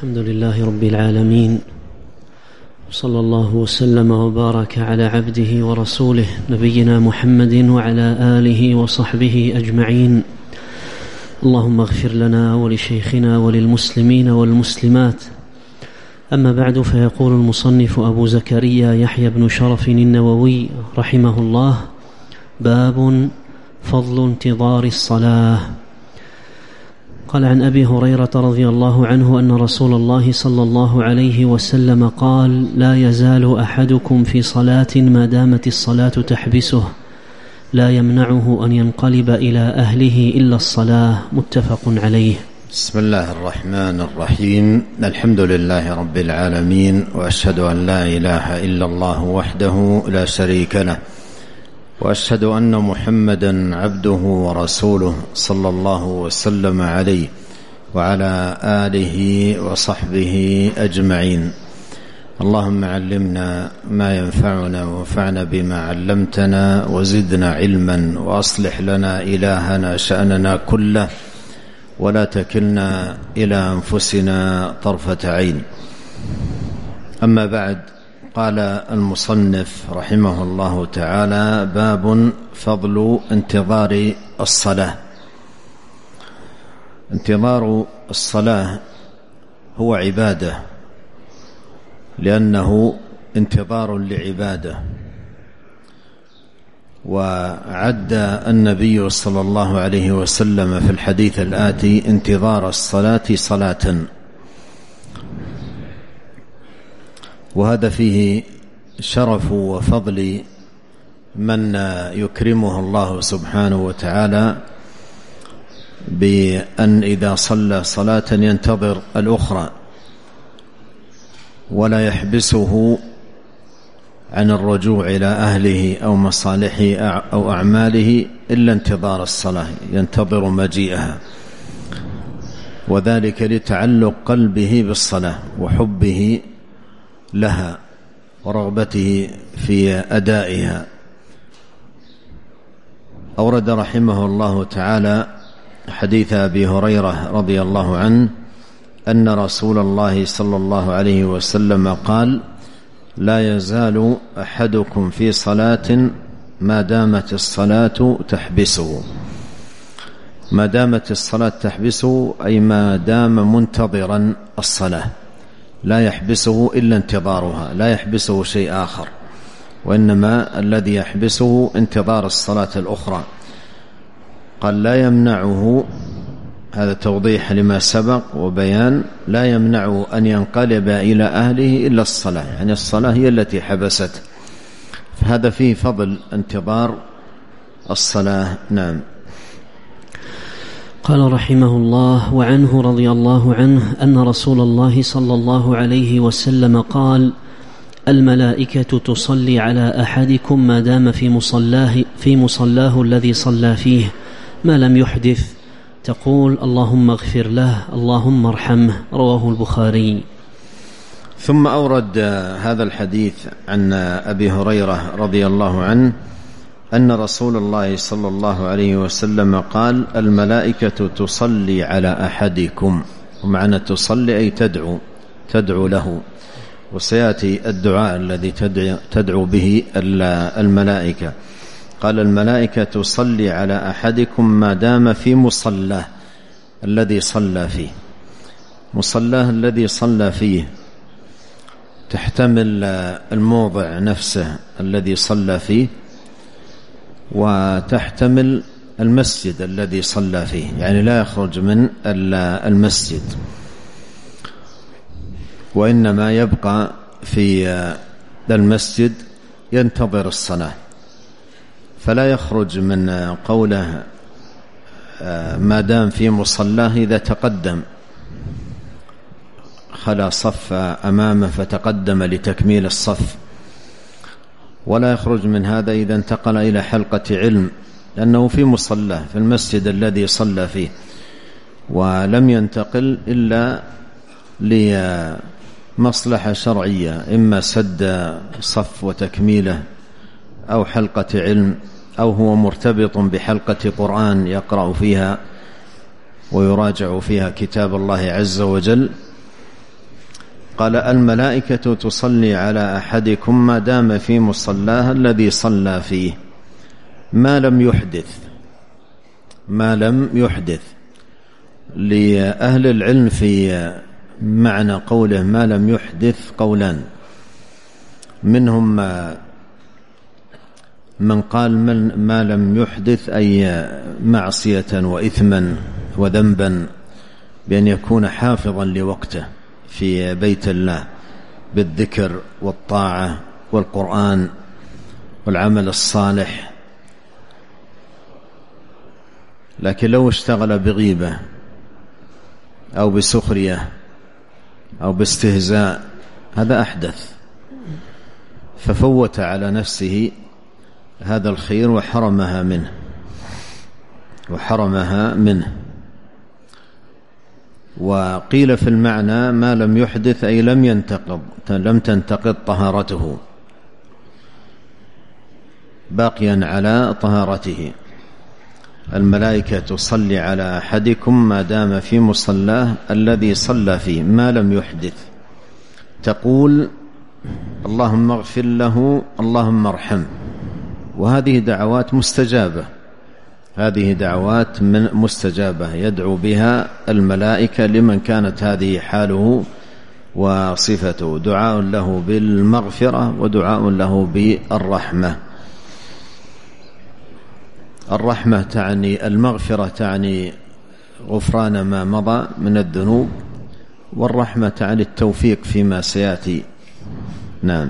الحمد لله رب العالمين، صلى الله وسلم وبارك على عبده ورسوله نبينا محمد وعلى آله وصحبه أجمعين. اللهم اغفر لنا ولشيخنا وللمسلمين والمسلمات. أما بعد، فيقول المصنف أبو زكريا يحيى بن شرف النووي رحمه الله: باب فضل انتظار الصلاة. قال: عن أبي هريرة رضي الله عنه أن رسول الله صلى الله عليه وسلم قال: لا يزال أحدكم في صلاة ما دامت الصلاة تحبسه، لا يمنعه أن ينقلب إلى أهله إلا الصلاة. متفق عليه. بسم الله الرحمن الرحيم. الحمد لله رب العالمين، وأشهد أن لا إله إلا الله وحده لا شريك له، وأشهد أن محمدا عبده ورسوله صلى الله وسلم عليه وعلى آله وصحبه أجمعين. اللهم علمنا ما ينفعنا وانفعنا بما علمتنا، وزدنا علما، وأصلح لنا إلهنا شأننا كله، ولا تكلنا إلى أنفسنا طرفة عين. أما بعد، قال المصنف رحمه الله تعالى: باب فضل انتظار الصلاة. انتظار الصلاة هو عبادة، لأنه انتظار لعبادة. وعد النبي صلى الله عليه وسلم في الحديث الآتي انتظار الصلاة صلاة، وهذا فيه شرف وفضل من يكرمه الله سبحانه وتعالى بأن إذا صلى صلاة ينتظر الأخرى، ولا يحبسه عن الرجوع إلى أهله أو مصالحه أو أعماله إلا انتظار الصلاة، ينتظر مجيئها، وذلك لتعلق قلبه بالصلاة وحبه لها ورغبته في أدائها. أورد رحمه الله تعالى حديث أبي هريرة رضي الله عنه أن رسول الله صلى الله عليه وسلم قال: لا يزال أحدكم في صلاة ما دامت الصلاة تحبسه. ما دامت الصلاة تحبسه أي ما دام منتظرا الصلاة، لا يحبسه إلا انتظارها، لا يحبسه شيء آخر، وإنما الذي يحبسه انتظار الصلاة الأخرى. قال: لا يمنعه، هذا توضيح لما سبق وبيان، لا يمنعه أن ينقلب إلى أهله إلا الصلاة، يعني الصلاة هي التي حبسته، فهذا فيه فضل انتظار الصلاة. نعم. قال رحمه الله: وعنه رضي الله عنه أن رسول الله صلى الله عليه وسلم قال: الملائكة تصلي على أحدكم ما دام في مصلاه الذي صلى فيه ما لم يحدث، تقول: اللهم اغفر له، اللهم ارحمه. رواه البخاري. ثم أورد هذا الحديث عن أبي هريرة رضي الله عنه أن رسول الله صلى الله عليه وسلم قال: الملائكة تصلي على أحدكم. ومعنى تصلي أي تدعو له، وسيأتي الدعاء الذي تدعو به الملائكة. قال: الملائكة تصلي على أحدكم ما دام في مصلاه الذي صلى فيه. مصلاه الذي صلى فيه تحتمل الموضع نفسه الذي صلى فيه، وتحتمل المسجد الذي صلى فيه، يعني لا يخرج من المسجد، وإنما يبقى في المسجد ينتظر الصلاة، فلا يخرج من قوله ما دام في مصلاه. إذا تقدم خلا صف أمامه فتقدم لتكميل الصف، ولا يخرج من هذا إذا انتقل إلى حلقة علم، لأنه في مصلاه في المسجد الذي صلى فيه، ولم ينتقل إلا لمصلحة شرعية، إما سد صف وتكميله، أو حلقة علم، أو هو مرتبط بحلقة قرآن يقرأ فيها ويراجع فيها كتاب الله عز وجل، قال: الملائكة تصلي على أحدكم ما دام في مصلاه الذي صلى فيه ما لم يحدث. لأهل العلم في معنى قوله ما لم يحدث قولان، منهم من قال ما لم يحدث أي معصية وإثما وذنبا، بأن يكون حافظا لوقته في بيت الله بالذكر والطاعة والقرآن والعمل الصالح. لكن لو اشتغل بغيبة أو بسخرية أو باستهزاء هذا أحدث، ففوت على نفسه هذا الخير وحرمها منه. وقيل في المعنى ما لم يحدث أي لم تنتقض طهارته، باقيا على طهارته. الملائكة تصلي على أحدكم ما دام في مصلاه الذي صلى فيه ما لم يحدث، تقول: اللهم اغفر له، اللهم ارحمه. وهذه دعوات مستجابة يدعو بها الملائكة لمن كانت هذه حاله وصفته، دعاء له بالمغفرة ودعاء له بالرحمة. الرحمة تعني المغفرة، تعني غفران ما مضى من الذنوب، والرحمة تعني التوفيق فيما سيأتي. نعم.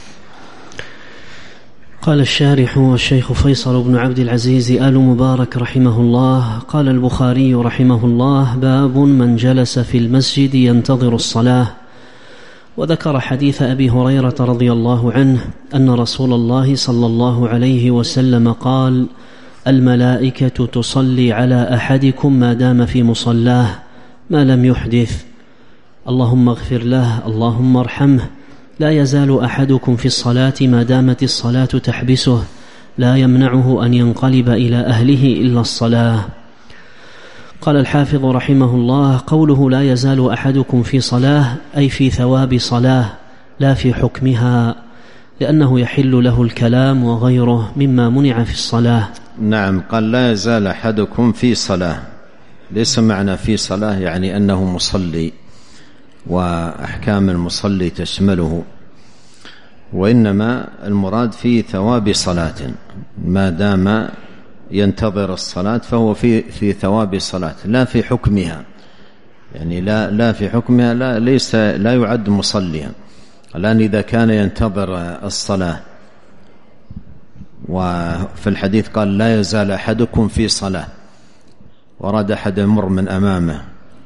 قال الشارح الشيخ فيصل بن عبد العزيز آل مبارك رحمه الله: قال البخاري رحمه الله: باب من جلس في المسجد ينتظر الصلاة. وذكر حديث أبي هريرة رضي الله عنه أن رسول الله صلى الله عليه وسلم قال: الملائكة تصلي على أحدكم ما دام في مصلاه ما لم يحدث، اللهم اغفر له، اللهم ارحمه. لا يزال أحدكم في الصلاة ما دامت الصلاة تحبسه، لا يمنعه أن ينقلب إلى أهله إلا الصلاة. قال الحافظ رحمه الله: قوله لا يزال أحدكم في صلاة أي في ثواب صلاة لا في حكمها، لأنه يحل له الكلام وغيره مما منع في الصلاة. نعم. قال لا يزال أحدكم في صلاة، ليس معنى في صلاة يعني أنه مصلي وأحكام المصلي تشمله، وإنما المراد في ثواب صلاة، ما دام ينتظر الصلاة فهو في ثواب صلاة لا في حكمها، يعني لا في حكمها، لا يعد مصليا الآن إذا كان ينتظر الصلاة. وفي الحديث قال لا يزال أحدكم في صلاة، وراد أحد يمر من أمامه،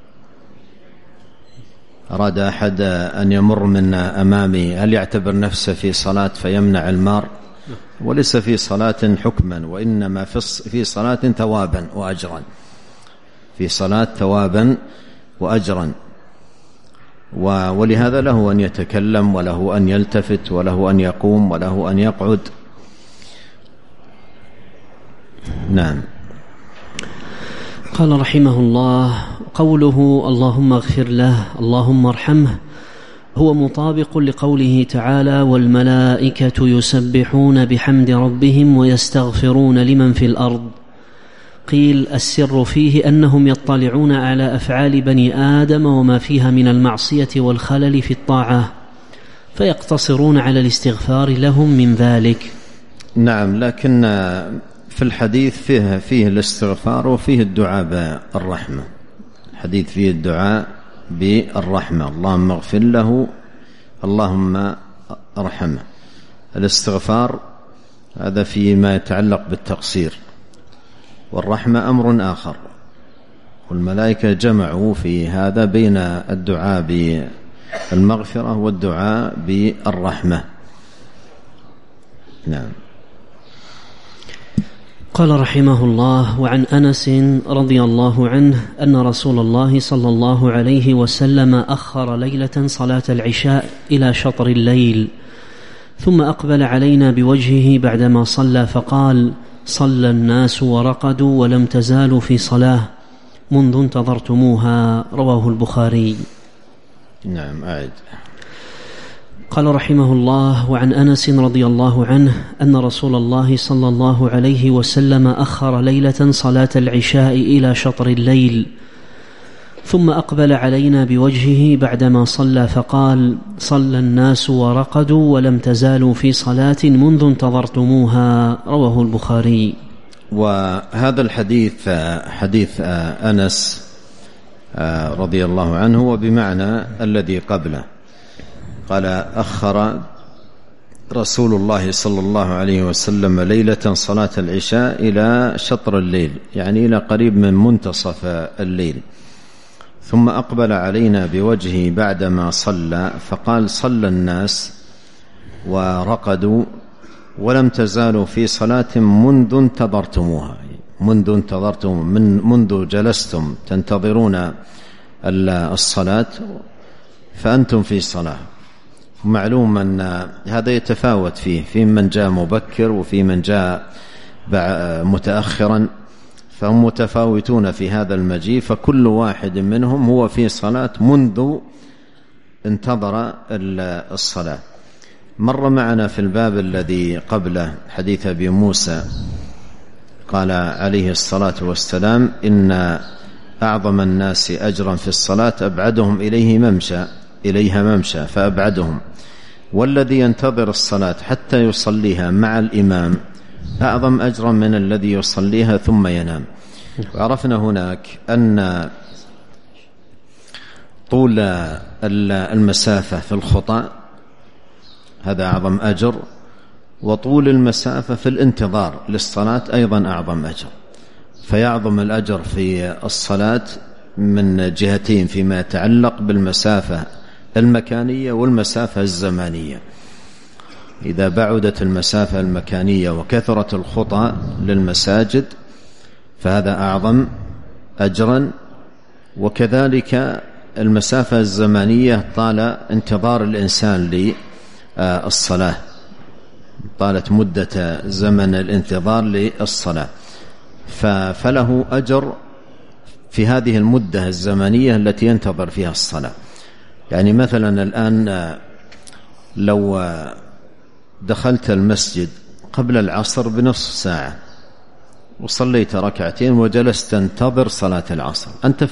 أراد أحد أن يمر من أمامي، هل يعتبر نفسه في صلاة فيمنع المار؟ وليس في صلاة حكما، وإنما في صلاة ثوابا وأجرا، في صلاة ثوابا وأجرا. ولهذا له أن يتكلم، وله أن يلتفت، وله أن يقوم، وله أن يقعد. نعم. قال رحمه الله: قوله اللهم اغفر له، اللهم ارحمه، هو مطابق لقوله تعالى: والملائكة يسبحون بحمد ربهم ويستغفرون لمن في الأرض. قيل السر فيه أنهم يطلعون على أفعال بني آدم وما فيها من المعصية والخلل في الطاعة، فيقتصرون على الاستغفار لهم من ذلك. نعم. لكن في الحديث فيه الاستغفار وفيه الدعاء بالرحمة. الحديث فيه الدعاء بالرحمة، اللهم اغفر له، اللهم ارحمه. الاستغفار هذا فيما يتعلق بالتقصير، والرحمة أمر آخر، والملائكة جمعوا في هذا بين الدعاء بالمغفرة والدعاء بالرحمة. نعم. قال رحمه الله: وعن أنس رضي الله عنه أن رسول الله صلى الله عليه وسلم أخر ليلة صلاة العشاء إلى شطر الليل، ثم أقبل علينا بوجهه بعدما صلى فقال: صلى الناس ورقدوا ولم تزالوا في صلاة منذ انتظرتموها. رواه البخاري. نعم. أعد. قال رحمه الله: وعن أنس رضي الله عنه أن رسول الله صلى الله عليه وسلم أخر ليلة صلاة العشاء إلى شطر الليل، ثم أقبل علينا بوجهه بعدما صلى فقال: صلى الناس ورقدوا ولم تزالوا في صلاة منذ انتظرتموها. رواه البخاري. وهذا الحديث حديث أنس رضي الله عنه وبمعنى الذي قبله. قال: أخر رسول الله صلى الله عليه وسلم ليلة صلاة العشاء إلى شطر الليل، يعني إلى قريب من منتصف الليل، ثم أقبل علينا بوجهه بعدما صلى فقال: صلى الناس ورقدوا ولم تزالوا في صلاة منذ انتظرتموها، منذ جلستم تنتظرون الصلاة فأنتم في صلاة. معلوم أن هذا يتفاوت في من جاء مبكر وفي من جاء متأخرا، فهم متفاوتون في هذا المجيء، فكل واحد منهم هو في صلاة منذ انتظر الصلاة. مر معنا في الباب الذي قبله حديث أبي موسى قال عليه الصلاة والسلام: إن أعظم الناس أجرا في الصلاة أبعدهم إليها ممشى فأبعدهم، والذي ينتظر الصلاة حتى يصليها مع الإمام أعظم أجرا من الذي يصليها ثم ينام. وعرفنا هناك أن طول المسافة في الخطأ هذا أعظم أجر، وطول المسافة في الانتظار للصلاة أيضا أعظم أجر، فيعظم الأجر في الصلاة من جهتين فيما يتعلق بالمسافة المكانية والمسافة الزمانية. إذا بعدت المسافة المكانية وكثرت الخطى للمساجد فهذا أعظم أجرا، وكذلك المسافة الزمانية طال انتظار الإنسان للصلاة، طالت مدة زمن الانتظار للصلاة، فله أجر في هذه المدة الزمنية التي ينتظر فيها الصلاة. يعني مثلا الآن لو دخلت المسجد قبل العصر بنصف ساعة وصليت ركعتين وجلست تنتظر صلاة العصر، أنت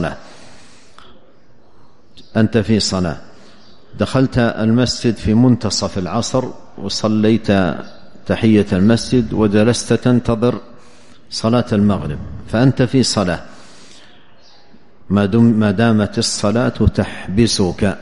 في صلاة. دخلت المسجد في منتصف العصر وصليت تحية المسجد وجلست تنتظر صلاة المغرب، فأنت في صلاة ما دامت الصلاة تحبسك.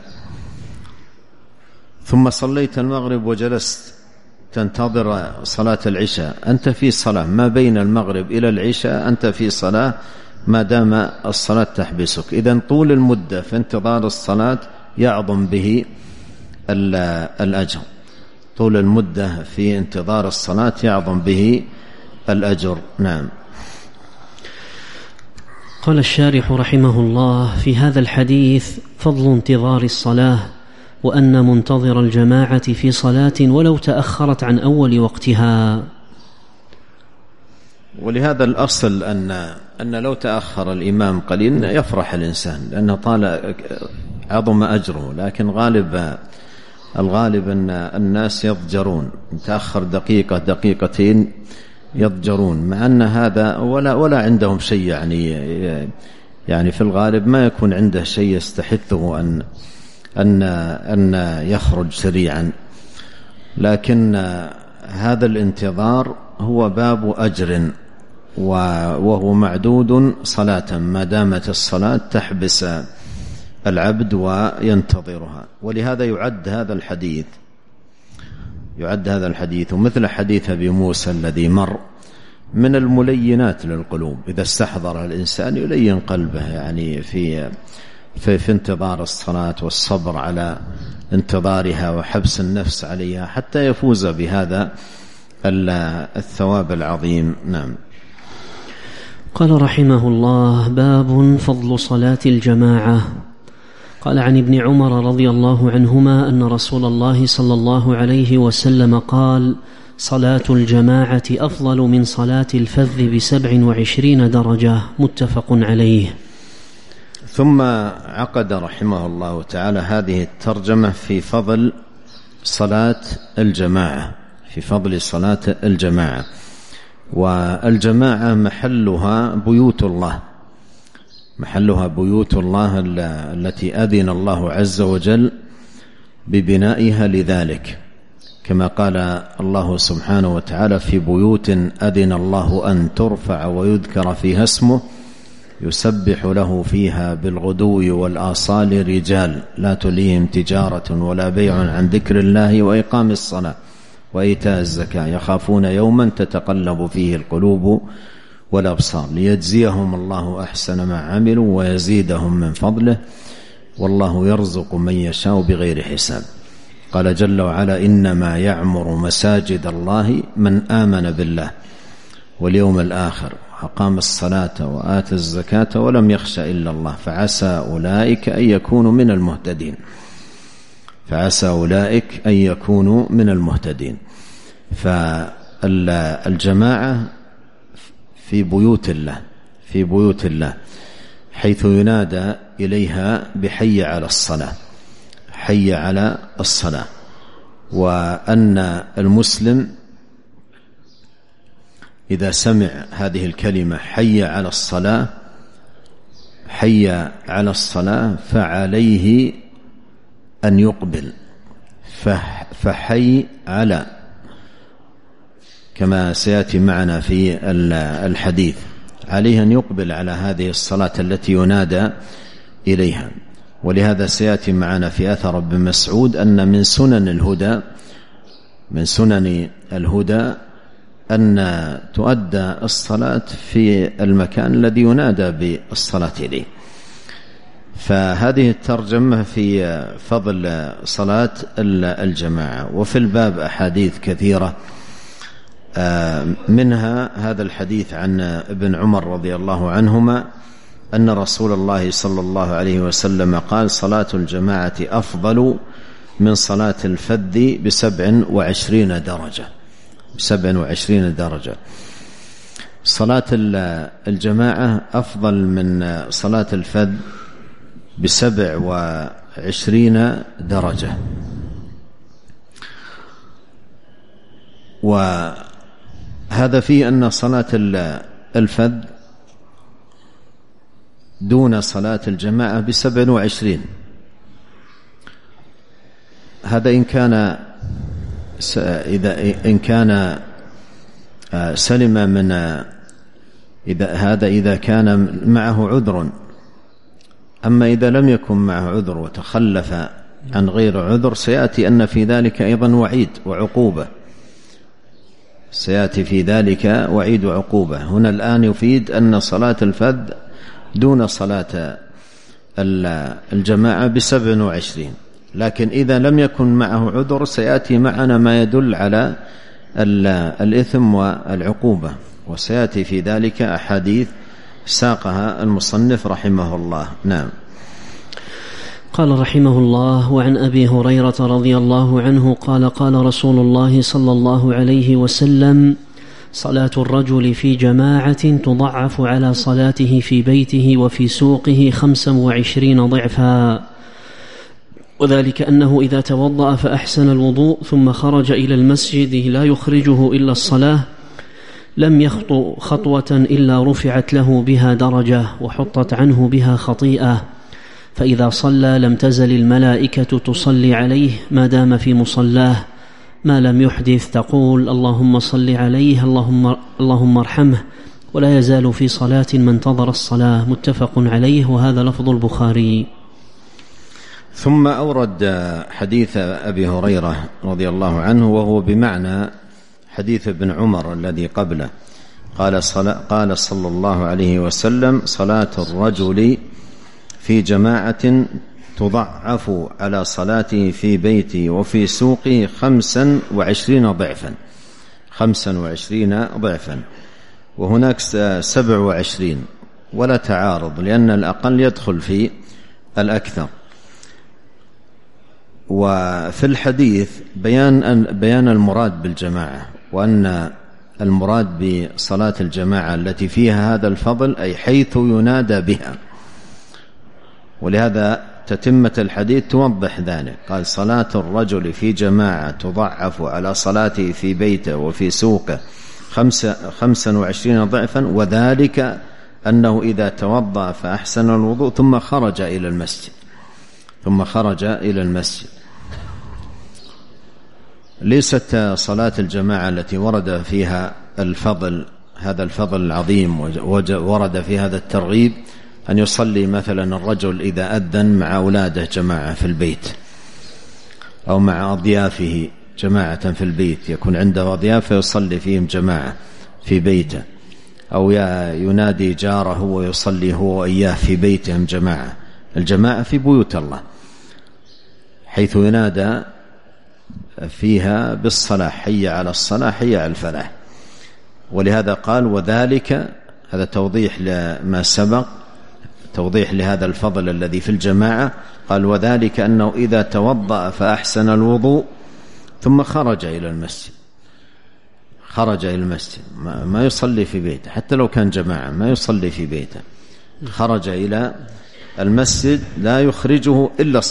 ثم صليت المغرب وجلست تنتظر صلاة العشاء، أنت في صلاة ما بين المغرب إلى العشاء، أنت في صلاة ما دام الصلاة تحبسك. إذن طول المدة في انتظار الصلاة يعظم به الأجر، طول المدة في انتظار الصلاة يعظم به الأجر. نعم. قال الشارح رحمه الله: في هذا الحديث فضل انتظار الصلاة، وأن منتظر الجماعة في صلاة ولو تأخرت عن أول وقتها. ولهذا الأصل أن لو تأخر الإمام قليلا يفرح الإنسان لأنه طال عظم أجره، لكن الغالب أن الناس يضجرون، تأخر دقيقة دقيقتين يضجرون، مع أن هذا ولا عندهم شيء، يعني في الغالب ما يكون عنده شيء يستحثه أن يخرج سريعا، لكن هذا الانتظار هو باب أجر وهو معدود صلاة ما دامت الصلاة تحبس العبد وينتظرها. ولهذا يعد هذا الحديث ومثل حديث أبي موسى الذي مر من الملينات للقلوب. إذا استحضر الإنسان يلين قلبه، يعني في انتظار الصلاة والصبر على انتظارها وحبس النفس عليها حتى يفوز بهذا الثواب العظيم. نعم. قال رحمه الله: باب فضل صلاة الجماعة. قال: عن ابن عمر رضي الله عنهما أن رسول الله صلى الله عليه وسلم قال: صلاة الجماعة أفضل من صلاة الفذ ب27 درجة. متفق عليه. ثم عقد رحمه الله تعالى هذه الترجمة في فضل صلاة الجماعة، في فضل صلاة الجماعة. والجماعة محلها بيوت الله، محلها بيوت الله التي أذن الله عز وجل ببنائها لذلك، كما قال الله سبحانه وتعالى: في بيوت أذن الله أن ترفع ويذكر فيها اسمه يسبح له فيها بالغدو والآصال رجال لا تلهيهم تجارة ولا بيع عن ذكر الله وإقام الصلاة وإيتاء الزكاة يخافون يوما تتقلب فيه القلوب والأبصار ليجزيهم الله أحسن ما عملوا ويزيدهم من فضله والله يرزق من يشاء بغير حساب. قال جل وعلا: إنما يعمر مساجد الله من آمن بالله واليوم الآخر أقام الصلاة وآتى الزكاة ولم يخش إلا الله فعسى أولئك أن يكونوا من المهتدين. فعسى أولئك أن يكونوا من المهتدين. فالجماعة في بيوت الله، في بيوت الله، حيث ينادى إليها بحي على الصلاة، حي على الصلاة. وأن المسلم إذا سمع هذه الكلمة حي على الصلاة، حي على الصلاة، فعليه أن يقبل، فحي على، كما سيأتي معنا في الحديث، عليه أن يقبل على هذه الصلاة التي ينادى إليها. ولهذا سيأتي معنا في أثر ابن مسعود أن من سنن الهدى، من سنن الهدى أن تؤدى الصلاة في المكان الذي ينادى بالصلاة إليه. فهذه الترجمة في فضل صلاة الجماعة. وفي الباب أحاديث كثيرة، منها هذا الحديث عن ابن عمر رضي الله عنهما أن رسول الله صلى الله عليه وسلم قال: صلاة الجماعة أفضل من صلاة الفذ ب27 درجة، 27 درجة. صلاة الجماعة أفضل من صلاة الفذ ب27 درجة. وهذا فيه أن صلاة الفذ دون صلاة الجماعة ب27. هذا إن كان سلم من إذا كان معه عذر. أما إذا لم يكن معه عذر وتخلف عن غير عذر سيأتي أن في ذلك أيضا وعيد وعقوبة، سيأتي في ذلك وعيد وعقوبة. هنا الآن يفيد أن صلاة الفذ دون صلاة الجماعة ب27. لكن إذا لم يكن معه عذر سيأتي معنا ما يدل على الإثم والعقوبة، وسيأتي في ذلك أحاديث ساقها المصنف رحمه الله. نعم. قال رحمه الله: وعن أبي هريرة رضي الله عنه قال: قال رسول الله صلى الله عليه وسلم: صلاة الرجل في جماعة تضعف على صلاته في بيته وفي سوقه 25 ضعفا، وذلك أنه إذا توضأ فأحسن الوضوء ثم خرج إلى المسجد لا يخرجه إلا الصلاة لم يخطو خطوة إلا رفعت له بها درجة وحطت عنه بها خطيئة، فإذا صلى لم تزل الملائكة تصلي عليه ما دام في مصلاه ما لم يحدث، تقول: اللهم صل عليه، اللهم ارحمه، ولا يزال في صلاة ما انتظر الصلاة. متفق عليه، وهذا لفظ البخاري. ثم أورد حديث أبي هريرة رضي الله عنه وهو بمعنى حديث ابن عمر الذي قبله. قال صلى الله عليه وسلم: صلاة الرجل في جماعة تضعف على صلاته في بيته وفي سوقه 25 ضعفا، 25 ضعفا، وهناك 27، ولا تعارض لأن الأقل يدخل في الأكثر. وفي الحديث بيان المراد بالجماعة، وأن المراد بصلاة الجماعة التي فيها هذا الفضل أي حيث ينادى بها. ولهذا تتمة الحديث توضح ذلك. قال: صلاة الرجل في جماعة تضعف على صلاته في بيته وفي سوقه 25 ضعفا، وذلك أنه إذا توضأ فأحسن الوضوء ثم خرج إلى المسجد. ليست صلاة الجماعة التي ورد فيها الفضل، هذا الفضل العظيم ورد في هذا الترغيب، أن يصلي مثلا الرجل إذا أذن مع أولاده جماعة في البيت، أو مع أضيافه جماعة في البيت، يكون عنده أضياف فيصلي فيهم جماعة في بيته، أو ينادي جاره ويصلي هو وإياه في بيتهم جماعة. الجماعة في بيوت الله حيث ينادى فيها بالصلاة: حي على الصلاة، حي على الفلاح. ولهذا قال: وذلك، هذا توضيح لما سبق، توضيح لهذا الفضل الذي في الجماعة. قال: وذلك أنه إذا توضأ فأحسن الوضوء ثم خرج إلى المسجد، ما يصلي في بيته، حتى لو كان جماعة ما يصلي في بيته، خرج إلى المسجد لا يخرجه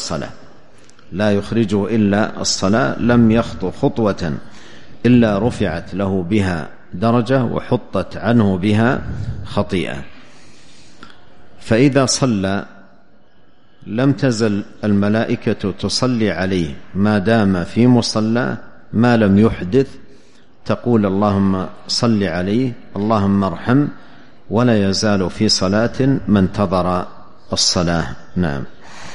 إلا الصلاة، لم يخطو خطوة إلا رفعت له بها درجة وحطت عنه بها خطيئة. فإذا صلى لم تزل الملائكة تصلي عليه ما دام في مصلى، ما لم يحدث، تقول: اللهم صل عليه، اللهم ارحم، ولا يزال في صلاة ما انتظر الصلاة. نعم.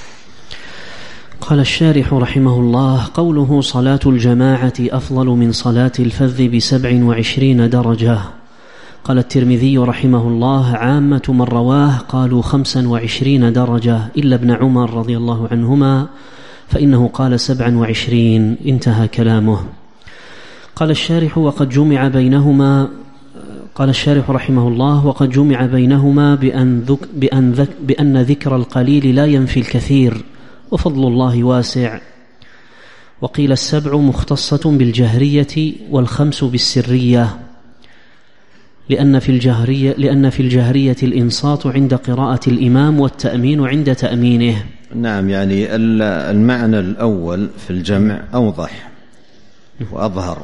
قال الشارح رحمه الله: قوله صلاة الجماعة أفضل من صلاة الفذ ب27 درجة. قال الترمذي رحمه الله: عامة من رواه قالوا 25 درجة إلا ابن عمر رضي الله عنهما فإنه قال 27. انتهى كلامه. قال الشارح: وقد جمع بينهما، قال الشارح رحمه الله: وقد جمع بينهما بأن ذكر القليل لا ينفي الكثير، وفضل الله واسع. وقيل 7 مختصة بالجهرية و5 بالسرية، لأن في الجهرية الإنصات عند قراءة الإمام والتأمين عند تأمينه. نعم، يعني المعنى الأول في الجمع أوضح وأظهر،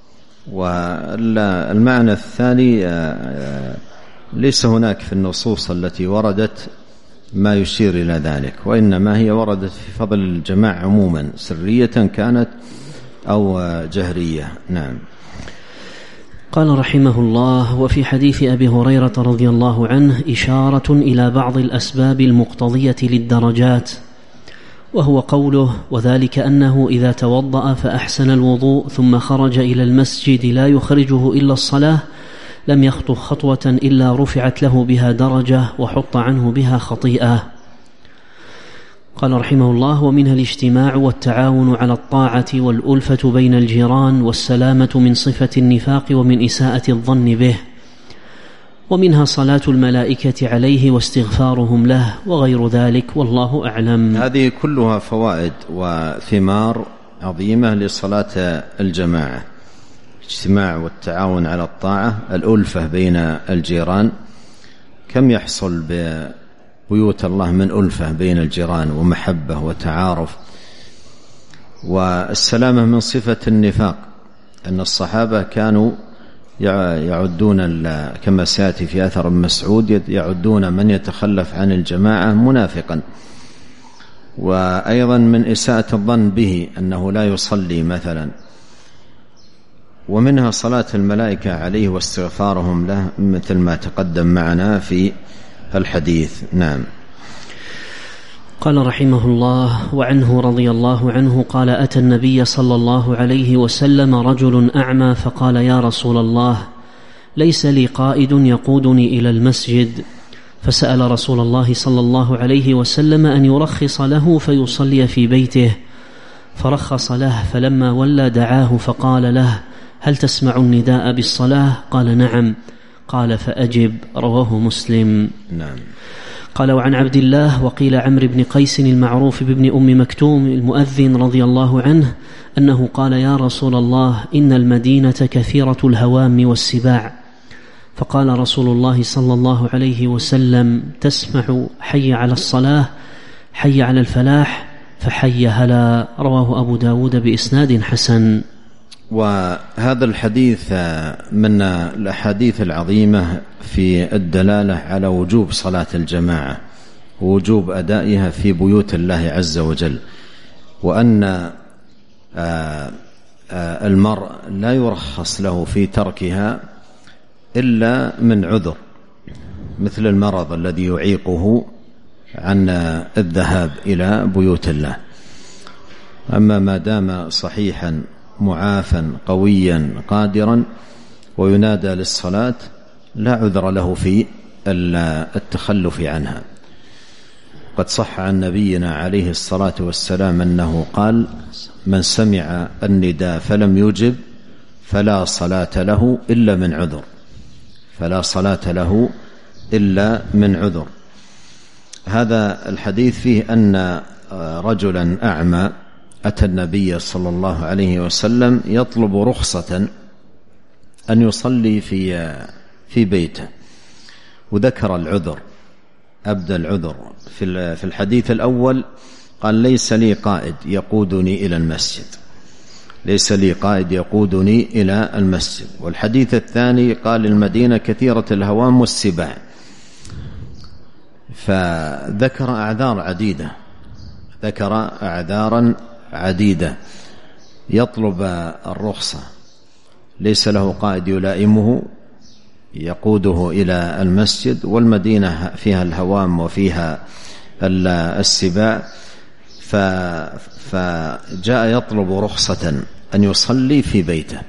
والمعنى الثاني ليس هناك في النصوص التي وردت ما يشير إلى ذلك، وإنما هي وردت في فضل الجماعة عموما، سرية كانت أو جهرية. نعم. قال رحمه الله: وفي حديث أبي هريرة رضي الله عنه إشارة إلى بعض الأسباب المقتضية للدرجات، وهو قوله: وذلك أنه إذا توضأ فأحسن الوضوء ثم خرج إلى المسجد لا يخرجه إلا الصلاة، لم يخطو خطوة إلا رفعت له بها درجة وحط عنه بها خطيئة. قال رحمه الله: ومنها الاجتماع والتعاون على الطاعة والألفة بين الجيران والسلامة من صفة النفاق ومن إساءة الظن به، ومنها صلاة الملائكة عليه واستغفارهم له وغير ذلك، والله أعلم. هذه كلها فوائد وثمار عظيمة لصلاة الجماعة: الاجتماع والتعاون على الطاعة، الألفة بين الجيران، كم يحصل ببيوت الله من ألفة بين الجيران ومحبة وتعارف، والسلامة من صفة النفاق، أن الصحابة كانوا يعدون كما سيأتي في أثر ابن مسعود يعدون من يتخلف عن الجماعة منافقا، وأيضا من إساءة الظن به أنه لا يصلي مثلا، ومنها صلاة الملائكة عليه واستغفارهم له مثل ما تقدم معنا في الحديث. نعم. قال رحمه الله: وعنه رضي الله عنه قال: أتى النبي صلى الله عليه وسلم رجل أعمى فقال: يا رسول الله، ليس لي قائد يقودني إلى المسجد، فسأل رسول الله صلى الله عليه وسلم أن يرخص له فيصلي في بيته، فرخص له، فلما ولى دعاه فقال له: هل تسمع النداء بالصلاة؟ قال: نعم. قال: فأجب. رواه مسلم. نعم. قال: وعن عبد الله وقيل عمرو بن قيس المعروف بابن أم مكتوم المؤذن رضي الله عنه أنه قال: يا رسول الله، إن المدينة كثيرة الهوام والسباع. فقال رسول الله صلى الله عليه وسلم: تسمع حي على الصلاة؟ حي على الفلاح فحي هلا. رواه أبو داود بإسناد حسن. وهذا الحديث من الأحاديث العظيمة في الدلالة على وجوب صلاة الجماعة ووجوب أدائها في بيوت الله عز وجل، وأن المرء لا يرخص له في تركها إلا من عذر، مثل المرض الذي يعيقه عن الذهاب إلى بيوت الله. أما ما دام صحيحا معافا قويا قادرا وينادى للصلاة لا عذر له في التخلف عنها. قد صح عن نبينا عليه الصلاة والسلام أنه قال: من سمع النداء فلم يجب فلا صلاة له إلا من عذر، فلا صلاة له إلا من عذر. هذا الحديث فيه أن رجلا أعمى أتى النبي صلى الله عليه وسلم يطلب رخصة أن يصلي في بيته، وذكر العذر، أبدى العذر. في الحديث الأول قال: ليس لي قائد يقودني إلى المسجد، ليس لي قائد يقودني إلى المسجد. والحديث الثاني قال: المدينة كثيرة الهوام والسباع. فذكر أعذار عديدة، ذكر أعذارا عديدة يطلب الرخصة. ليس له قائد يلائمه يقوده إلى المسجد، والمدينة فيها الهوام وفيها السباع، فجاء يطلب رخصة أن يصلي في بيته،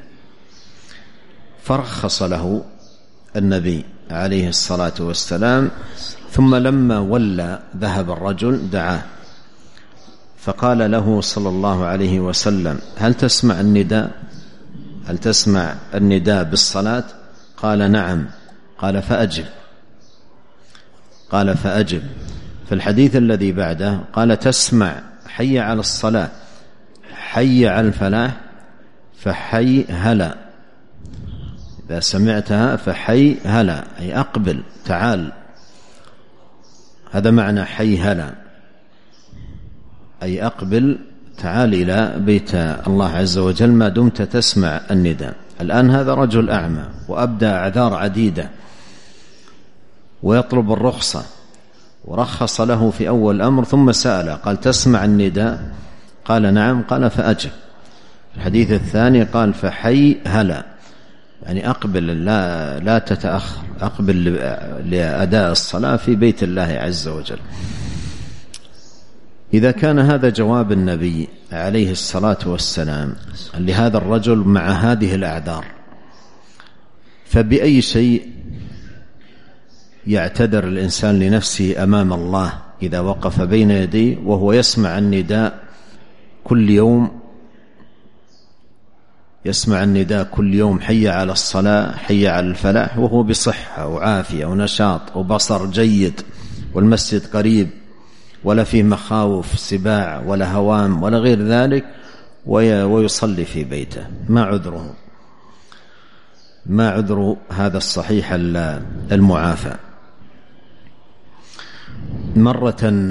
فرخص له النبي عليه الصلاة والسلام. ثم لما ولى ذهب الرجل دعاه فقال له صلى الله عليه وسلم: هل تسمع النداء؟ هل تسمع النداء بالصلاة؟ قال: نعم. قال: فأجب. قال: فأجب. في الحديث الذي بعده قال: تسمع حي على الصلاة حي على الفلاح فحي هلا. إذا سمعتها فحي هلا أي أقبل، تعال. هذا معنى حي هلا، أي أقبل، تعال إلى بيت الله عز وجل ما دمت تسمع النداء. الآن هذا رجل أعمى وأبدى أعذار عديدة ويطلب الرخصة، ورخص له في أول الأمر ثم سأل قال: تسمع النداء؟ قال: نعم. قال: فأجب. الحديث الثاني قال: فحي هلا، يعني أقبل، لا تتأخر، أقبل لأداء الصلاة في بيت الله عز وجل. إذا كان هذا جواب النبي عليه الصلاة والسلام لهذا الرجل مع هذه الأعذار، فبأي شيء يعتذر الإنسان لنفسه أمام الله إذا وقف بين يديه وهو يسمع النداء كل يوم، يسمع النداء كل يوم: حي على الصلاة حي على الفلاح، وهو بصحة وعافية ونشاط وبصر جيد والمسجد قريب ولا فيه مخاوف سباع ولا هوام ولا غير ذلك، ويصلي في بيته. ما عذره؟ ما عذر هذا الصحيح المعافى؟ مرة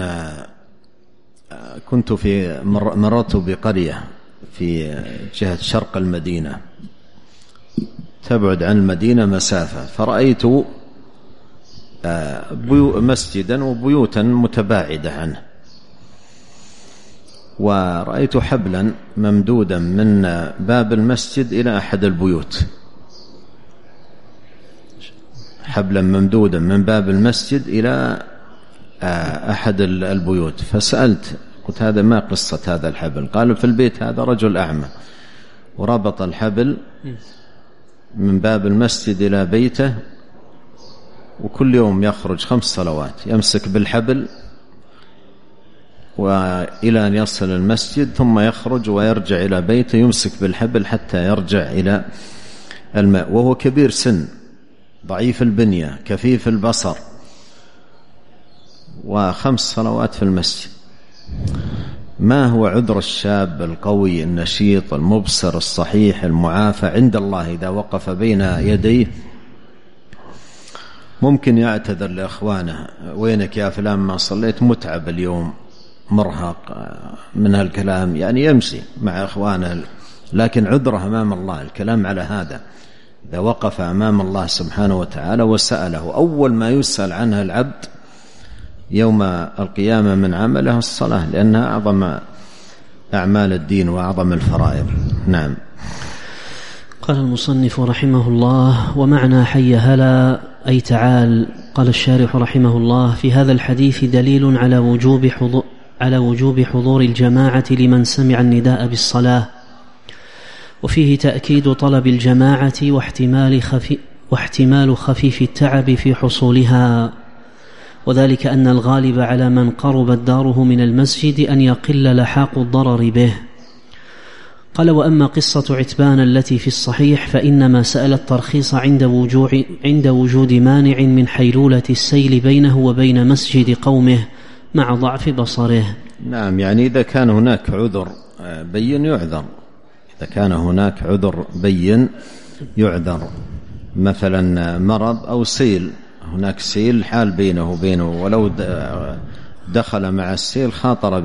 كنت مررت بقرية في جهة شرق المدينة تبعد عن المدينة مسافة، فرأيت مسجدا وبيوتا متباعدة عنه، ورأيت حبلا ممدودا من باب المسجد إلى أحد البيوت، حبلا ممدودا من باب المسجد إلى أحد البيوت. فسألت قلت: هذا ما قصة هذا الحبل؟ قالوا: في البيت هذا رجل أعمى وربط الحبل من باب المسجد إلى بيته، وكل يوم يخرج 5 صلوات يمسك بالحبل وإلى أن يصل المسجد، ثم يخرج ويرجع إلى بيته يمسك بالحبل حتى يرجع إلى الماء، وهو كبير سن ضعيف البنية كفيف البصر، و5 صلوات في المسجد. ما هو عذر الشاب القوي النشيط المبصر الصحيح المعافى عند الله إذا وقف بين يديه؟ ممكن يعتذر لإخوانه: وينك يا فلان ما صليت، متعب اليوم، مرهق من هالكلام، يعني يمشي مع إخوانه، لكن عذره أمام الله. الكلام على هذا إذا وقف أمام الله سبحانه وتعالى وسأله، أول ما يسأل عنها العبد يوم القيامة من عمله الصلاة، لأنها أعظم أعمال الدين وأعظم الفرائض. نعم. قال المصنف رحمه الله: ومعنى حي هلا أي تعال. قال الشارح رحمه الله: في هذا الحديث دليل على وجوب حضور الجماعة لمن سمع النداء بالصلاة، وفيه تأكيد طلب الجماعة واحتمال خفيف التعب في حصولها، وذلك أن الغالب على من قربت داره من المسجد أن يقل لحاق الضرر به. قال: وأما قصة عتبان التي في الصحيح فإنما سأل الترخيص عند وجود مانع من حيلولة السيل بينه وبين مسجد قومه مع ضعف بصره. نعم، يعني إذا كان هناك عذر بين يعذر، إذا كان هناك عذر بين يعذر، مثلا مرض أو سيل، هناك سيل حال بينه وبينه، ولو دخل مع السيل خاطر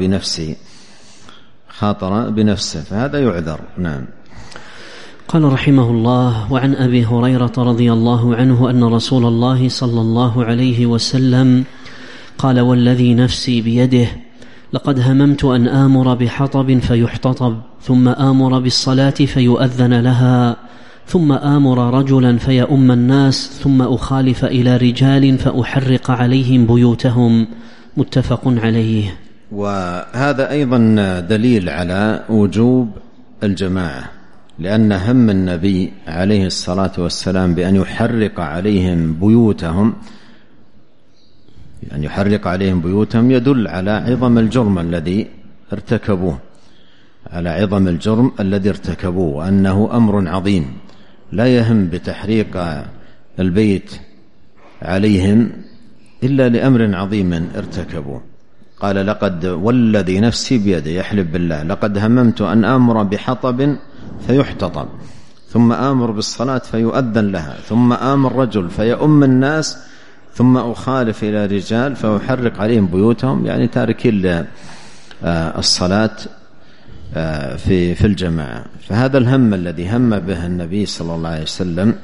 بنفسه فهذا يعذر. نعم. قال رحمه الله: وعن أبي هريرة رضي الله عنه أن رسول الله صلى الله عليه وسلم قال: والذي نفسي بيده لقد هممت أن آمر بحطب فيحتطب، ثم آمر بالصلاة فيؤذن لها، ثم آمر رجلا فيؤم الناس، ثم أخالف إلى رجال فأحرق عليهم بيوتهم. متفق عليه. وهذا أيضا دليل على وجوب الجماعة، لأن هم النبي عليه الصلاة والسلام بأن يحرق عليهم بيوتهم، يعني يحرق عليهم بيوتهم يدل على عظم الجرم الذي ارتكبوه، وأنه أمر عظيم، لا يهم بتحريق البيت عليهم إلا لأمر عظيم ارتكبوه. قال: لقد والذي نفسي بيده، يحلف بالله، لقد هممت أن آمر بحطب فيحتطب، ثم آمر بالصلاة فيؤذن لها، ثم آمر رجل فيؤم الناس، ثم أخالف إلى رجال فأحرق عليهم بيوتهم، يعني تاركين الصلاة في الجماعة. فهذا الهم الذي هم به النبي صلى الله عليه وسلم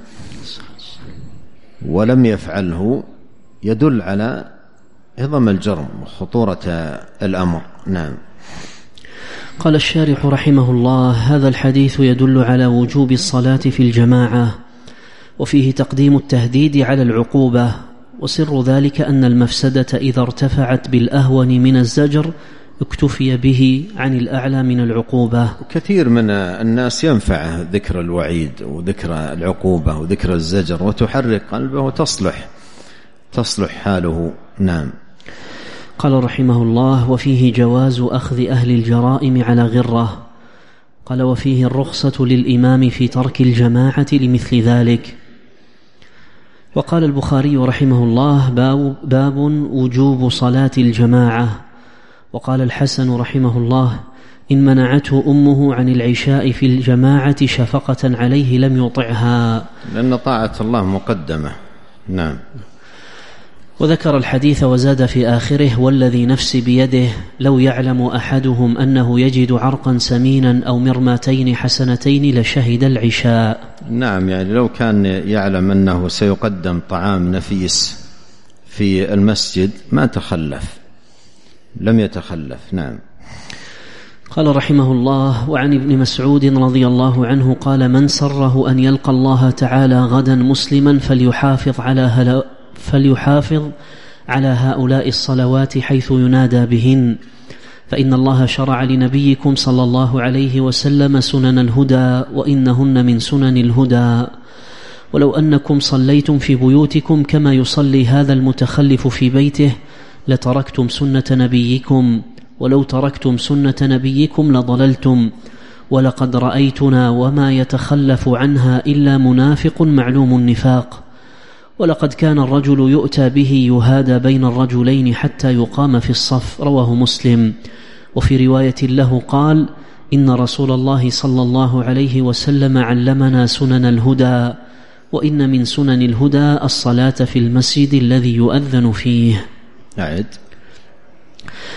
ولم يفعله يدل على عظم الجرم وخطورة الأمر. نعم. قال الشارح رحمه الله: هذا الحديث يدل على وجوب الصلاة في الجماعة، وفيه تقديم التهديد على العقوبة، وسر ذلك أن المفسدة إذا ارتفعت بالأهون من الزجر اكتفي به عن الأعلى من العقوبة. كثير من الناس ينفعه ذكر الوعيد وذكر العقوبة وذكر الزجر، وتحرك قلبه وتصلح حاله. نعم. قال رحمه الله: وفيه جواز أخذ أهل الجرائم على غرة. قال: وفيه الرخصة للإمام في ترك الجماعة لمثل ذلك. وقال البخاري رحمه الله: باب وجوب صلاة الجماعة. وقال الحسن رحمه الله: إن منعته أمه عن العشاء في الجماعة شفقة عليه لم يطعها، لأن طاعة الله مقدمة. نعم. وذكر الحديث وزاد في آخره: والذي نفسي بيده لو يعلم أحدهم أنه يجد عرقا سمينا أو مرماتين حسنتين لشهد العشاء. نعم، يعني لو كان يعلم أنه سيقدم طعام نفيس في المسجد ما تخلف، لم يتخلف. نعم. قال رحمه الله: وعن ابن مسعود رضي الله عنه قال: من سره أن يلقى الله تعالى غدا مسلما فليحافظ على هؤلاء الصلوات حيث ينادى بهن، فإن الله شرع لنبيكم صلى الله عليه وسلم سنن الهدى، وإنهن من سنن الهدى. ولو أنكم صليتم في بيوتكم كما يصلي هذا المتخلف في بيته لتركتم سنة نبيكم، ولو تركتم سنة نبيكم لضللتم، ولقد رأيتنا وما يتخلف عنها إلا منافق معلوم النفاق. ولقد كان الرجل يؤتى به يهادى بين الرجلين حتى يقام في الصف. رواه مسلم. وفي رواية له قال: إن رسول الله صلى الله عليه وسلم علمنا سنن الهدى، وإن من سنن الهدى الصلاة في المسجد الذي يؤذن فيه. أعد.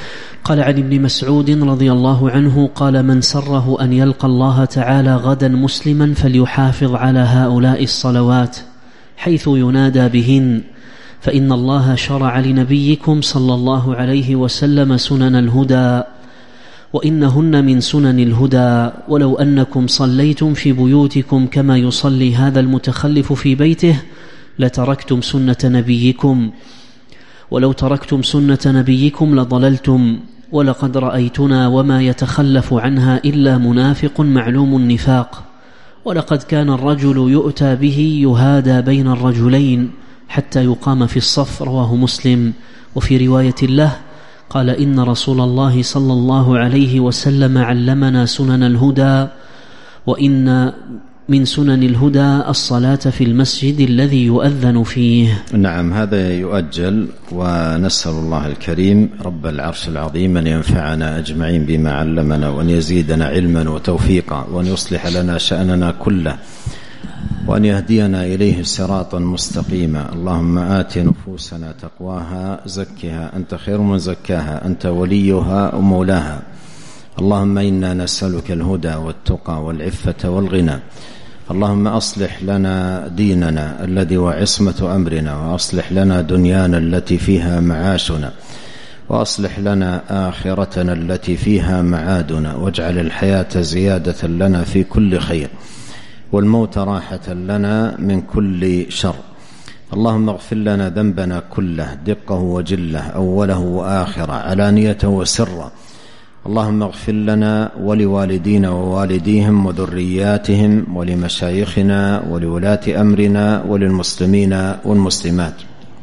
قال عن ابن مسعود رضي الله عنه قال: من سره أن يلقى الله تعالى غدا مسلما فليحافظ على هؤلاء الصلوات حيث ينادى بهن، فإن الله شرع لنبيكم صلى الله عليه وسلم سنن الهدى، وإنهن من سنن الهدى، ولو أنكم صليتم في بيوتكم كما يصلي هذا المتخلف في بيته لتركتم سنة نبيكم، ولو تركتم سنة نبيكم لضللتم، ولقد رأيتنا وما يتخلف عنها إلا منافق معلوم النفاق، ولقد كان الرجل يؤتى به يهادى بين الرجلين حتى يقام في الصف. رواه مسلم. وفي رواية له قال: إن رسول الله صلى الله عليه وسلم علمنا سنن الهدى، وإن من سنن الهدى الصلاة في المسجد الذي يؤذن فيه. نعم، هذا يؤجل، ونسأل الله الكريم رب العرش العظيم أن ينفعنا أجمعين بما علمنا، وأن يزيدنا علما وتوفيقا، وأن يصلح لنا شأننا كله، وأن يهدينا إليه صراطا مستقيما. اللهم آت نفوسنا تقواها زكها أنت خير من زكاها أنت وليها ومولاها. اللهم إنا نسألك الهدى والتقى والعفة والغنى. اللهم أصلح لنا ديننا الذي هو عصمة أمرنا، وأصلح لنا دنيانا التي فيها معاشنا، وأصلح لنا آخرتنا التي فيها معادنا، واجعل الحياة زيادة لنا في كل خير، والموت راحة لنا من كل شر. اللهم اغفر لنا ذنبنا كله دقه وجله، أوله وآخره، علانيته وسره. اللهم اغفر لنا ولوالدينا ووالديهم وذرياتهم، ولمشايخنا ولولاة أمرنا، وللمسلمين والمسلمات.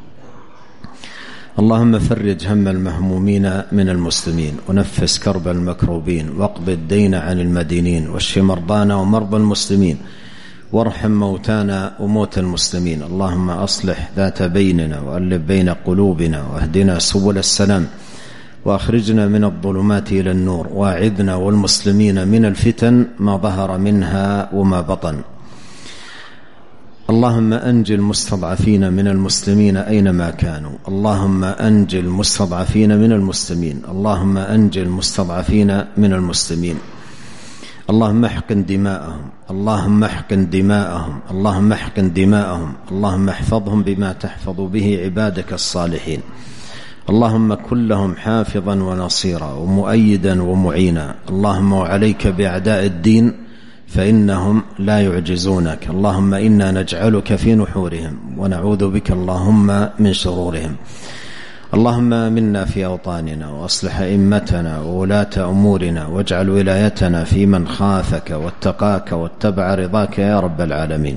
اللهم فرج هم المهمومين من المسلمين، ونفس كرب المكروبين، واقض الدين عن المدينين، واشف مرضانا ومرضى المسلمين، وارحم موتانا وموتى المسلمين. اللهم أصلح ذات بيننا، وألف بين قلوبنا، واهدنا سبل السلام، وأخرجنا من الظلمات إلى النور، واعذنا والمسلمين من الفتن ما ظهر منها وما بطن. اللهم أنجِ المستضعفين من المسلمين أينما كانوا. اللهم أنجِ المستضعفين من المسلمين. اللهم أنجِ المستضعفين من المسلمين. اللهم احقن دماءهم. اللهم احقن دماءهم. اللهم احقن دماءهم. اللهم احفظهم بما تحفظ به عبادك الصالحين. اللهم كن لهم حافظا ونصيرا ومؤيدا ومعينا. اللهم وعليك بأعداء الدين فإنهم لا يعجزونك. اللهم إنا نجعلك في نحورهم، ونعوذ بك اللهم من شرورهم. اللهم آمنا في أوطاننا، وأصلح أئمتنا وولاة أمورنا، واجعل ولايتنا في من خافك واتقاك واتبع رضاك يا رب العالمين.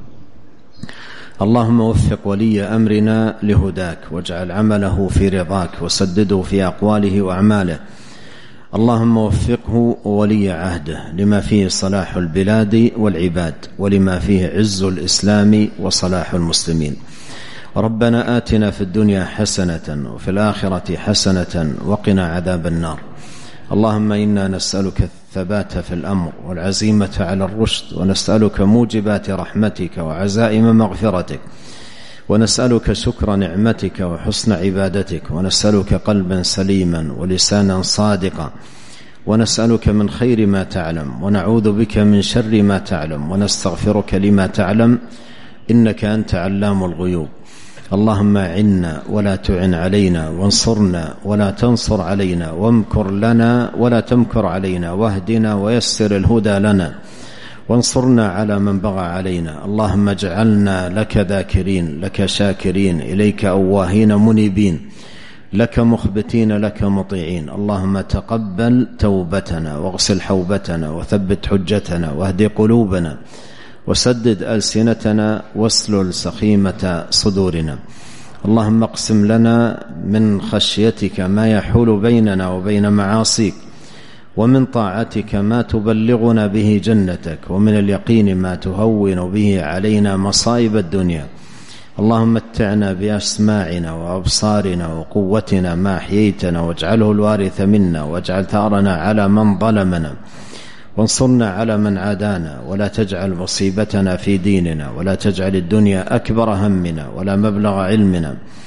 اللهم وفق ولي أمرنا لهداك، واجعل عمله في رضاك، وسدده في أقواله وأعماله. اللهم وفقه ولي عهده لما فيه صلاح البلاد والعباد، ولما فيه عز الإسلام وصلاح المسلمين. ربنا آتنا في الدنيا حسنة، وفي الآخرة حسنة، وقنا عذاب النار. اللهم إنا نسألك الثبات في الأمر والعزيمة على الرشد، ونسألك موجبات رحمتك وعزائم مغفرتك، ونسألك شكر نعمتك وحسن عبادتك، ونسألك قلبا سليما ولسانا صادقا، ونسألك من خير ما تعلم، ونعوذ بك من شر ما تعلم، ونستغفرك لما تعلم، إنك أنت علام الغيوب. اللهم أعنا ولا تعن علينا، وانصرنا ولا تنصر علينا، وامكر لنا ولا تمكر علينا، واهدنا ويسر الهدى لنا، وانصرنا على من بغى علينا. اللهم اجعلنا لك ذاكرين، لك شاكرين، إليك أواهين منيبين، لك مخبتين، لك مطيعين. اللهم تقبل توبتنا، واغسل حوبتنا، وثبت حجتنا، واهد قلوبنا، وسدد ألسنتنا، واسلل سخيمة صدورنا. اللهم اقسم لنا من خشيتك ما يحول بيننا وبين معاصيك، ومن طاعتك ما تبلغنا به جنتك، ومن اليقين ما تهون به علينا مصائب الدنيا. اللهم متعنا بأسماعنا وأبصارنا وقوتنا ما أحييتنا، واجعله الوارث منا، واجعل ثأرنا على من ظلمنا، وانصرنا على من عادانا، ولا تجعل مصيبتنا في ديننا، ولا تجعل الدنيا أكبر همنا ولا مبلغ علمنا،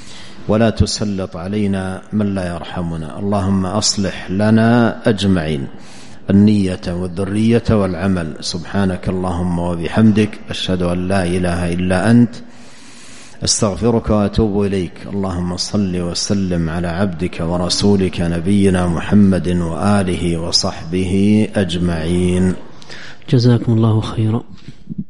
ولا تسلط علينا من لا يرحمنا. اللهم أصلح لنا أجمعين النية والذرية والعمل. سبحانك اللهم وبحمدك، أشهد أن لا إله إلا أنت، أستغفرك وأتوب إليك. اللهم صل وسلم على عبدك ورسولك نبينا محمد وآله وصحبه أجمعين. جزاكم الله خيرا.